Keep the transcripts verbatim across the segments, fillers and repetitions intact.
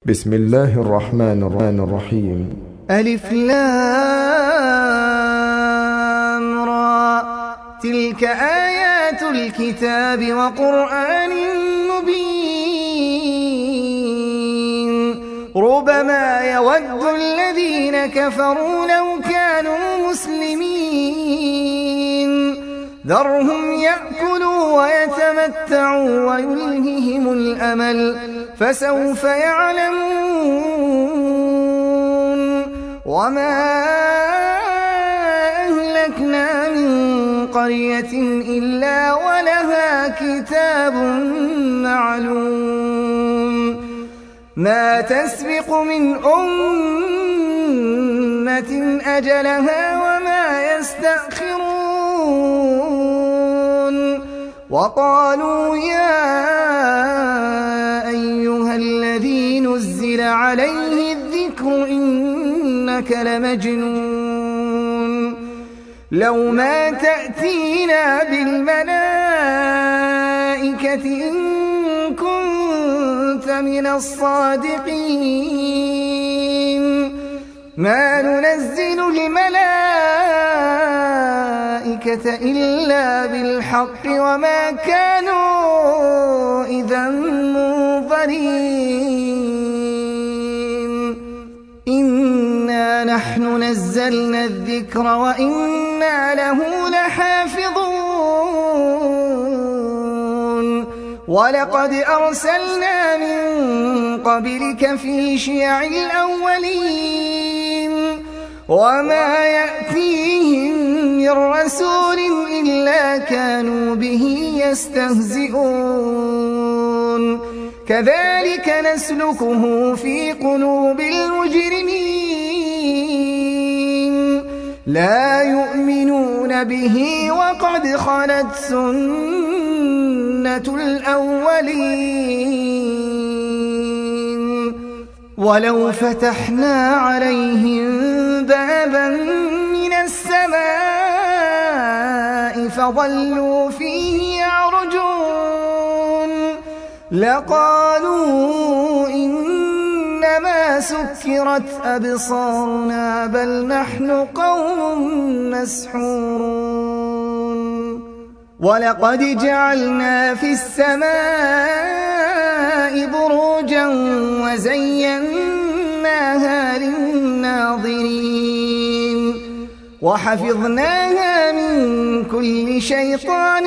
بسم الله الرحمن الرحيم. ألف لام را، تلك آيات الكتاب وقرآن مبين. ربما يود الذين كفروا لو كانوا مسلمين، ذرهم يأكلوا ويتمتعوا ويلههم الأمل، فسوف يعلمون. وما أهلكنا من قرية إلا ولها كتاب معلوم، ما تسبق من أمة أجلها وما يستأخرون. وقالوا يا أيها الذي نزل عليه الذكر إنك لمجنون، لو ما تأتينا بالملائكة إن كنت من الصادقين. ما ننزل الملائكة إلا بالحق وما كانوا إذا منظرين. إنا نحن نزلنا الذكر وإنا له لحافظون. ولقد أرسلنا من قبلك في شيع الأولين، وما يأتيهم من رسول إلا كانوا به يستهزئون. كذلك نسلكه في قلوب المجرمين، لا يؤمنون به وقد خلت سنة الأولين. ولو فتحنا عليهم بابا من السماء فظلوا فيه يعرجون لقالوا إنما سكرت أبصارنا بل نحن قوم مسحورون. ولقد جعلنا في السماء بروجا وزيناها للناظرين، وحفظناها من كل شيطان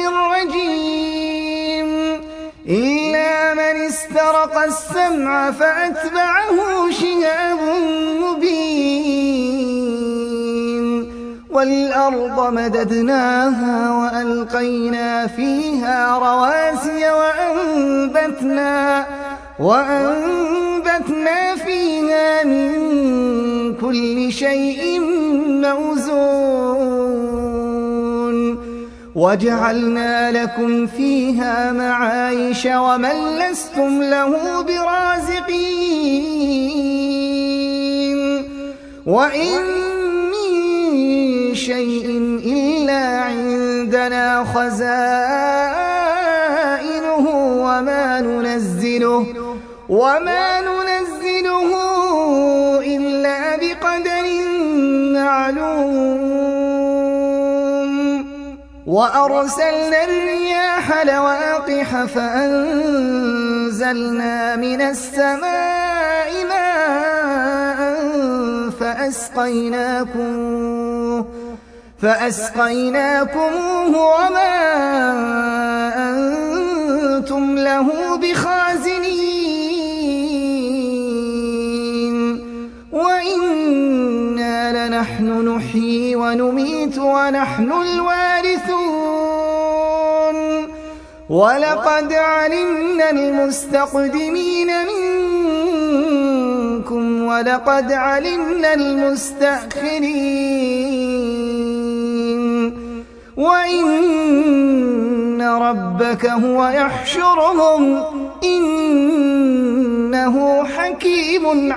رجيم، إلا من استرق السمع فأتبعه شهاب مبين. والأرض مددناها وألقينا فيها رواسي وأنبتنا, وأنبتنا فيها من كل شيء موزون. وجعلنا لكم فيها معايش ومن لستم له برازقين. وإن من شيء إلا عندنا خزائنه وما ننزله, وما ننزله إلا بقدر معلوم. وأرسلنا الرياح لواقح فأنزلنا من السماء ماء فأسقيناكم فأسقيناكموه وما أنتم له بخازنين. وإنا لنحن نحيي ونميت ونحن الوارثون. ولقد علمنا المستقدمين منكم ولقد علمنا المستأخرين. وإن ربك هو يحشرهم إنه حكيم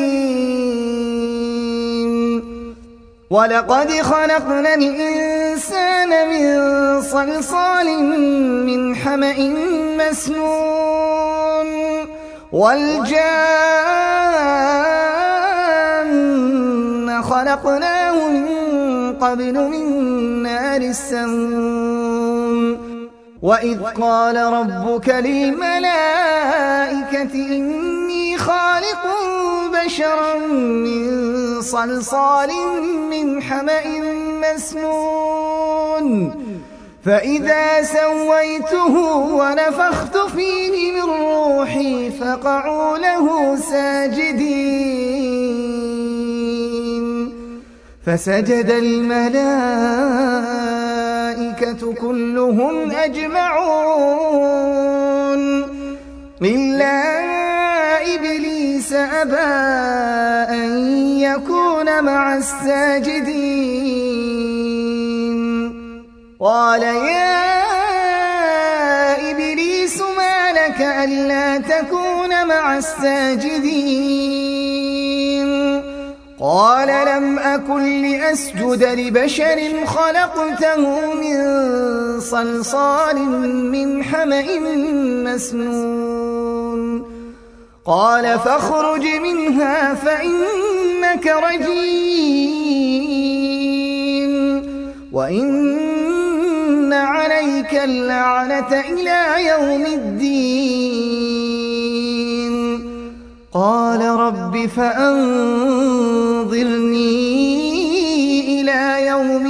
عليم. ولقد خلقنا الإنسان من صلصال من حمأ مسنون والجان خلقناه من قبل من نار السموم وإذ قال ربك للملائكة إني خالق بشرا من صلصال من حمأ مسنون فإذا سويته ونفخت فيه من روحي فقعوا له ساجدين فسجد الملائكة كلهم أجمعون إلا إبليس أبى أن يكون مع الساجدين قال يا إبليس ما لك ألا تكون مع الساجدين قال لم أكن لأسجد لبشر خلقته من صلصال من حمأ مسنون قال فاخرج منها فإنك رجيم وإن عليك اللعنة إلى يوم الدين قال رب فأنظرني إلى يوم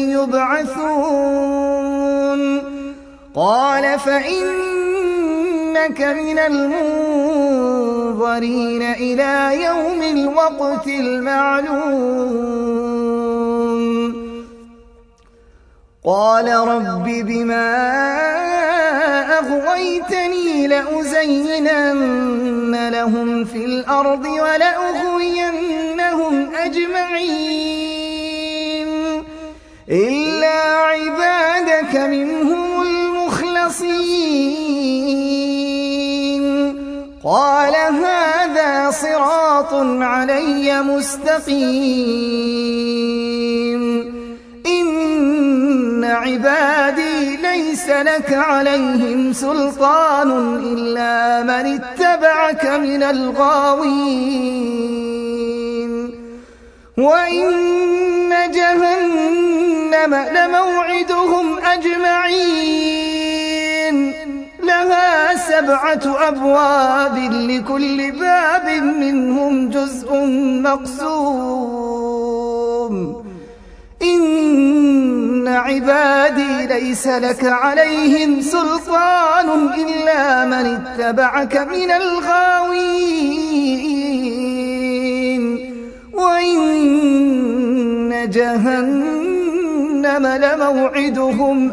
يبعثون قال فإنك من المنظرين إلى يوم الوقت المعلوم قال رب بما أغويتني لأزينن لهم في الأرض ولأغوينهم أجمعين إلا عبادك منهم المخلصين قال هذا صراط علي مستقيم إن عبادي ليس لك عليهم سلطان إلا من اتبعك من الغاوين وإن جهنم لموعدهم أجمعين لها سبعة أبواب لكل باب منهم جزء مقسوم إن عبادي ليس لك عليهم سلطان إلا من اتبعك من الغاوين وإن جهنم لموعدهم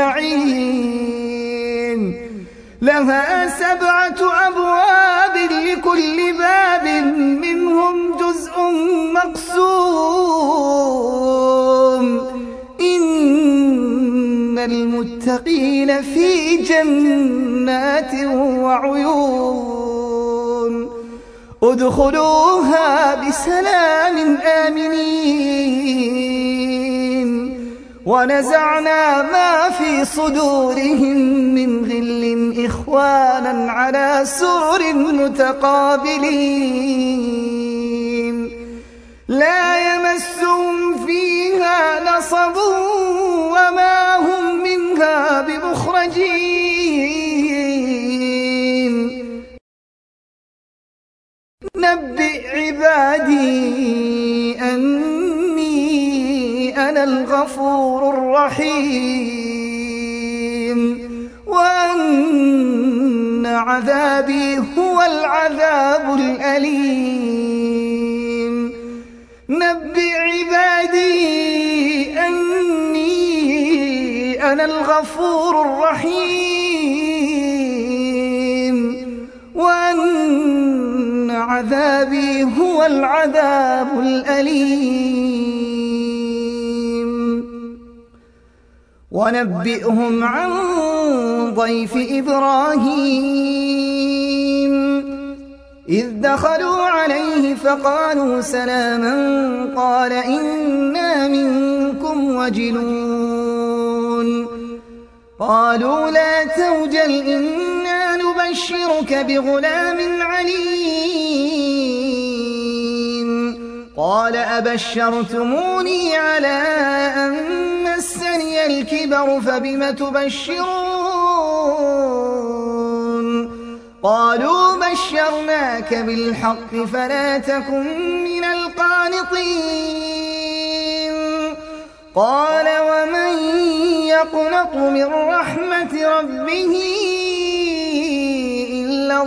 أجمعين لها سبعة أبواب لكل باب منهم جزء مقسوم إن المتقين في جنات وعيون ادخلوها بسلام آمنين ونزعنا ما في صدورهم من غل إخوانا على سرر متقابلين لا يمسهم فيها نصب وما هم منها بمخرجين نبئ عبادي أني أنا الغفور الرحيم وأن عذابي هو العذاب الأليم نبئ عبادي أني أنا الغفور الرحيم وأن عذابي هو العذاب الأليم ونبئهم عن ضيف إبراهيم إذ دخلوا عليه فقالوا سلاما قال إنا منكم وجلون قالوا لا توجل إنا نبشرك بغلام عليم قال أبشرتموني على أن مسني الكبر فبم تبشرون قالوا بشرناك بالحق فلا تكن من القانطين قال ومن يقنط من رحمة ربه إلا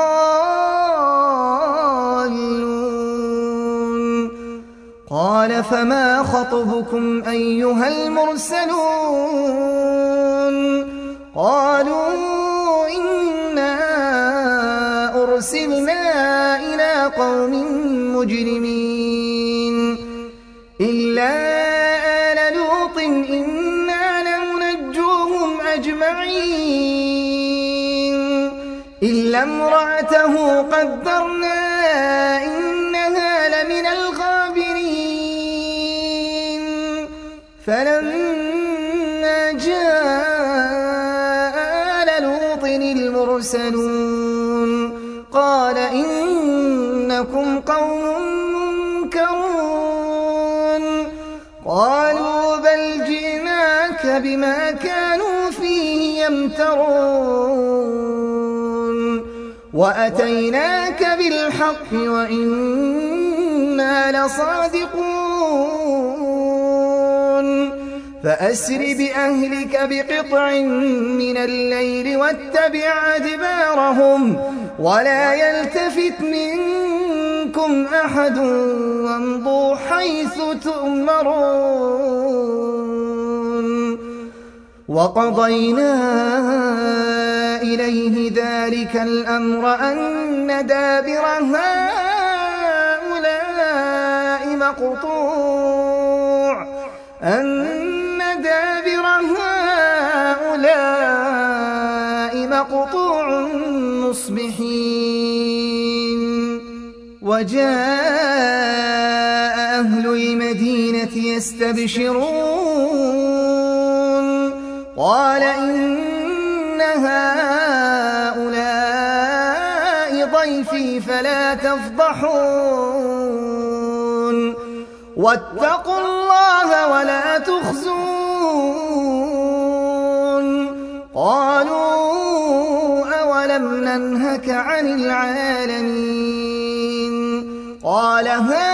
الضالون قال فما خطبكم أيها المرسلون قالوا إنا أرسلنا إلى قوم مجرمين إلا آل لوط إنا لمنجوهم أجمعين إلا امرأته قدرنا إنها لمن الغابرين فلما جاء آل لوط المرسلون قال إنكم قوم منكرون قالوا بل جئناك بما كانوا فيه يمترون وأتيناك بالحق وإنا لصادقون فأسر بأهلك بقطع من الليل واتبع أدبارهم ولا يلتفت منكم أحد وامضوا حيث تؤمرون وقضينا إليه ذلك الأمر أن دابر هؤلاء مقطوع أن دابر هؤلاء مقطوع مصبحين وجاء أهل المدينة يستبشرون قال إن هؤلاء ضيفي فلا تفضحون واتقوا الله ولا تخزون قالوا أولم ننهك عن العالمين قال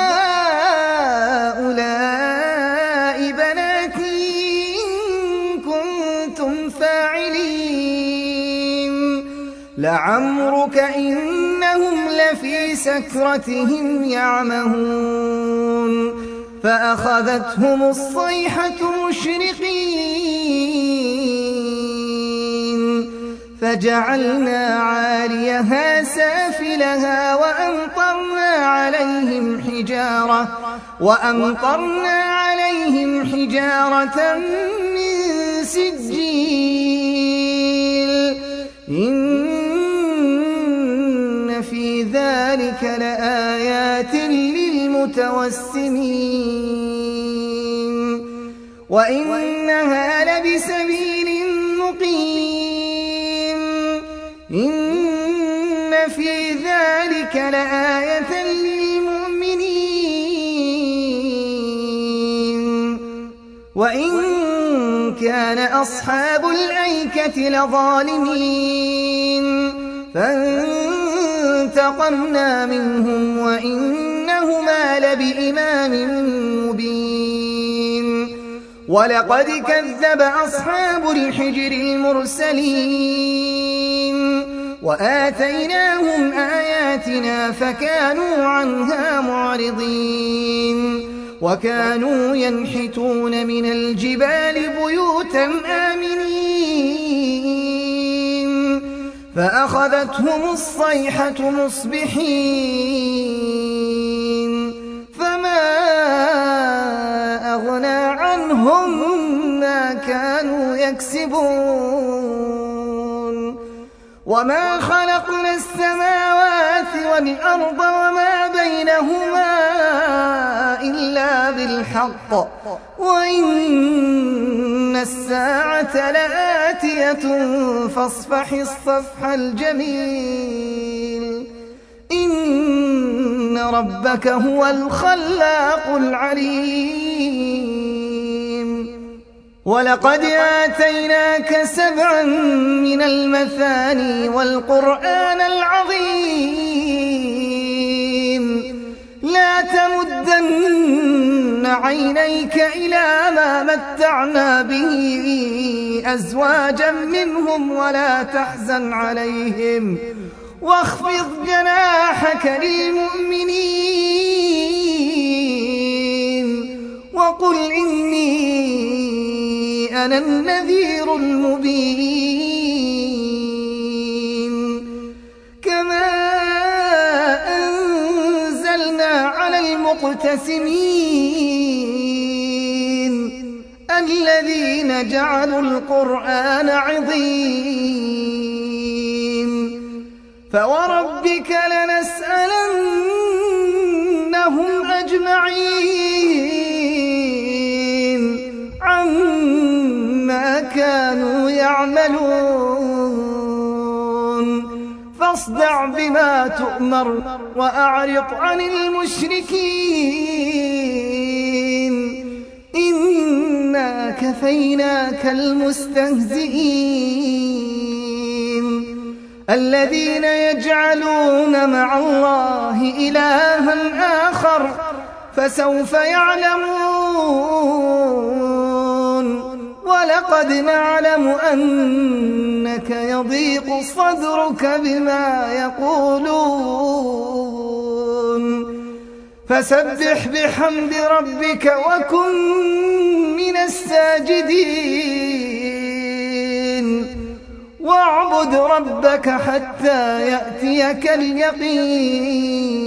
هؤلاء بناتي إن كنتم فاعلين لعمرك إنهم لفي سكرتهم يعمهون فأخذتهم الصيحة مشرقين فجعلنا عاليها سافلها وأمطرنا عليهم حجارة وأمطرنا عليهم حجارة من سجيل إن في ذلك لآيات للمتوسمين وإنها لبسبيل مقيم إن في ذلك لآية للمؤمنين وإن كان أصحاب الأيكة لظالمين فانتقمنا منهم وإنهما لبإمام مبين ولقد كذب أصحاب الحجر المرسلين وآتيناهم آياتنا فكانوا عنها معرضين وكانوا ينحتون من الجبال بيوتا آمنين فأخذتهم الصيحة مصبحين فما أغنى عنهم ما كانوا يكسبون وما خلقنا السماوات والأرض وما بينهما إلا بالحق وإن الساعة لآتية فاصفح الصفح الجميل إن ربك هو الخلاق العليم ولقد آتيناك سبعا من المثاني والقرآن العظيم لا تمدن عينيك إلى ما متعنا به أزواجا منهم ولا تحزن عليهم واخفض جناحك للمؤمنين وقل إني أنا النذير المبين كما أنزلنا على المقتسمين الذين جعلوا القرآن عظيم فوربك لنسألنهم أجمعين عما كانوا يعملون فاصدع بما تؤمر وأعرض عن المشركين إنا كفيناك المستهزئين الذين يجعلون مع الله إلها آخر فسوف يعلمون ولقد نعلم أنك يضيق صدرك بما يقولون فسبح بحمد ربك وكن من الساجدين واعبد ربك حتى يأتيك اليقين.